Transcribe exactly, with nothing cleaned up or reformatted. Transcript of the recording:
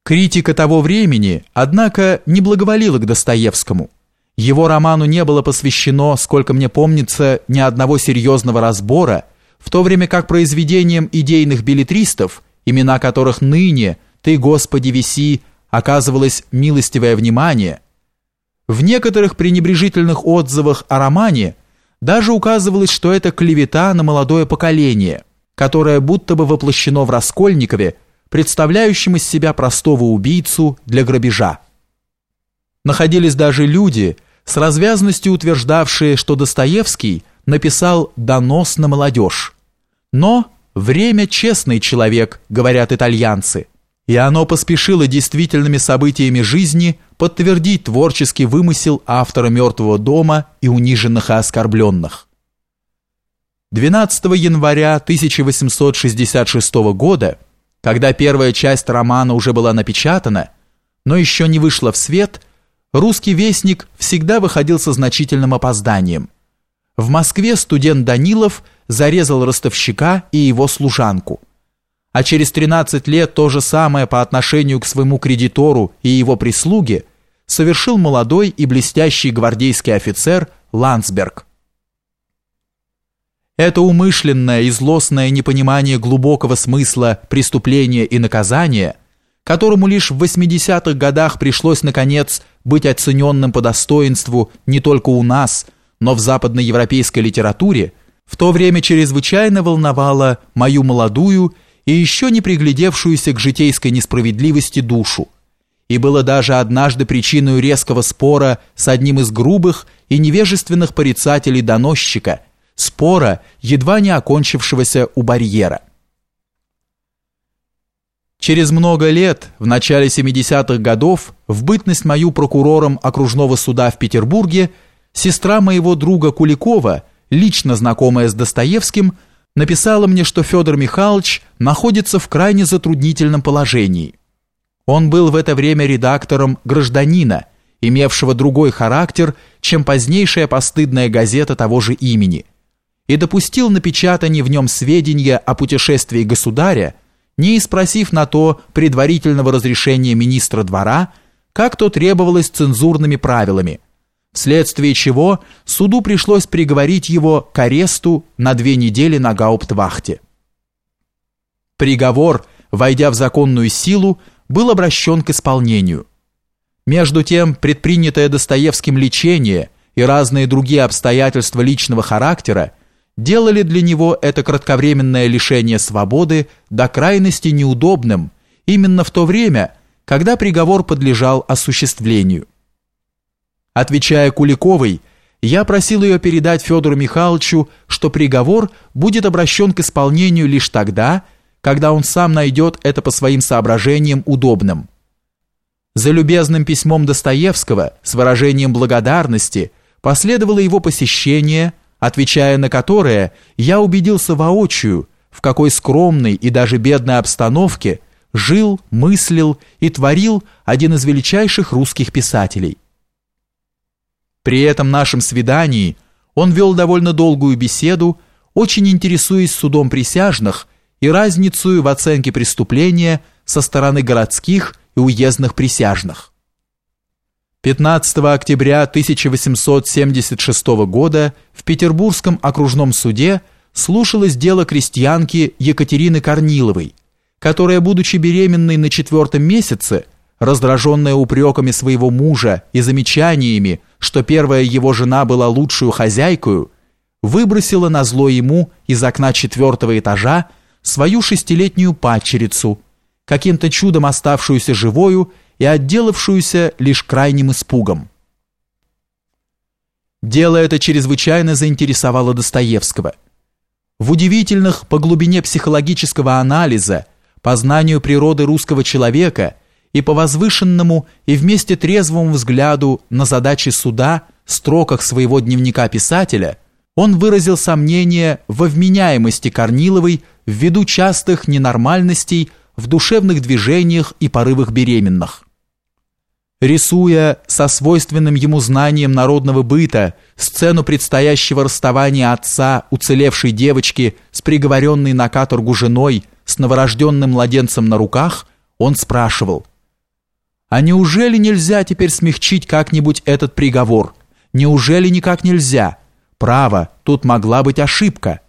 Критика того времени, однако, не благоволила к Достоевскому. Его роману не было посвящено, сколько мне помнится, ни одного серьезного разбора, в то время как произведениям идейных беллетристов, имена которых ныне «Ты, Господи, виси», оказывалось милостивое внимание. В некоторых пренебрежительных отзывах о романе даже указывалось, что это клевета на молодое поколение, которое будто бы воплощено в Раскольникове, представляющем из себя простого убийцу для грабежа. Находились даже люди, с развязностью утверждавшие, что Достоевский написал донос на молодежь. Но время честный человек, говорят итальянцы, и оно поспешило действительными событиями жизни подтвердить творческий вымысел автора «Мертвого дома» и униженных и оскорбленных. двенадцатого января тысяча восемьсот шестьдесят шестого года, когда первая часть романа уже была напечатана, но еще не вышла в свет, «Русский вестник» всегда выходил со значительным опозданием. В Москве студент Данилов зарезал ростовщика и его служанку. А через тринадцать лет то же самое по отношению к своему кредитору и его прислуге совершил молодой и блестящий гвардейский офицер Ландсберг. Это умышленное и злостное непонимание глубокого смысла преступления и наказания, которому лишь в восьмидесятых годах пришлось, наконец, быть оцененным по достоинству не только у нас, но в западноевропейской литературе, в то время чрезвычайно волновало мою молодую и еще не приглядевшуюся к житейской несправедливости душу, и было даже однажды причиной резкого спора с одним из грубых и невежественных порицателей-доносчика, спора, едва не окончившегося у барьера. Через много лет, в начале семидесятых годов, в бытность мою прокурором окружного суда в Петербурге, сестра моего друга Куликова, лично знакомая с Достоевским, написала мне, что Федор Михайлович находится в крайне затруднительном положении. Он был в это время редактором «Гражданина», имевшего другой характер, чем позднейшая постыдная газета того же имени, и допустил напечатание в нем сведения о путешествии государя, не испросив на то предварительного разрешения министра двора, как то требовалось цензурными правилами, вследствие чего суду пришлось приговорить его к аресту на две недели на гауптвахте. Приговор, войдя в законную силу, был обращен к исполнению. Между тем, предпринятое Достоевским лечение и разные другие обстоятельства личного характера делали для него это кратковременное лишение свободы до крайности неудобным именно в то время, когда приговор подлежал осуществлению. Отвечая Куликовой, я просил ее передать Федору Михайловичу, что приговор будет обращен к исполнению лишь тогда, когда он сам найдет это по своим соображениям удобным. За любезным письмом Достоевского с выражением благодарности последовало его посещение, отвечая на которое я убедился воочию, в какой скромной и даже бедной обстановке жил, мыслил и творил один из величайших русских писателей. При этом нашем свидании он вел довольно долгую беседу, очень интересуясь судом присяжных и разницей в оценке преступления со стороны городских и уездных присяжных. пятнадцатого октября тысяча восемьсот семьдесят шестого года в Петербургском окружном суде слушалось дело крестьянки Екатерины Корниловой, которая, будучи беременной на четвертом месяце, раздраженная упреками своего мужа и замечаниями, что первая его жена была лучшую хозяйкою, выбросила назло ему из окна четвертого этажа свою шестилетнюю падчерицу, каким-то чудом оставшуюся живою и отделавшуюся лишь крайним испугом. Дело это чрезвычайно заинтересовало Достоевского. В удивительных по глубине психологического анализа, по знанию природы русского человека и по возвышенному и вместе трезвому взгляду на задачи суда строках своего дневника писателя, он выразил сомнение во вменяемости Корниловой ввиду частых ненормальностей в душевных движениях и порывах беременных. Рисуя со свойственным ему знанием народного быта сцену предстоящего расставания отца уцелевшей девочки с приговоренной на каторгу женой с новорожденным младенцем на руках, он спрашивал: А неужели нельзя теперь смягчить как-нибудь этот приговор? Неужели никак нельзя? Право, тут могла быть ошибка.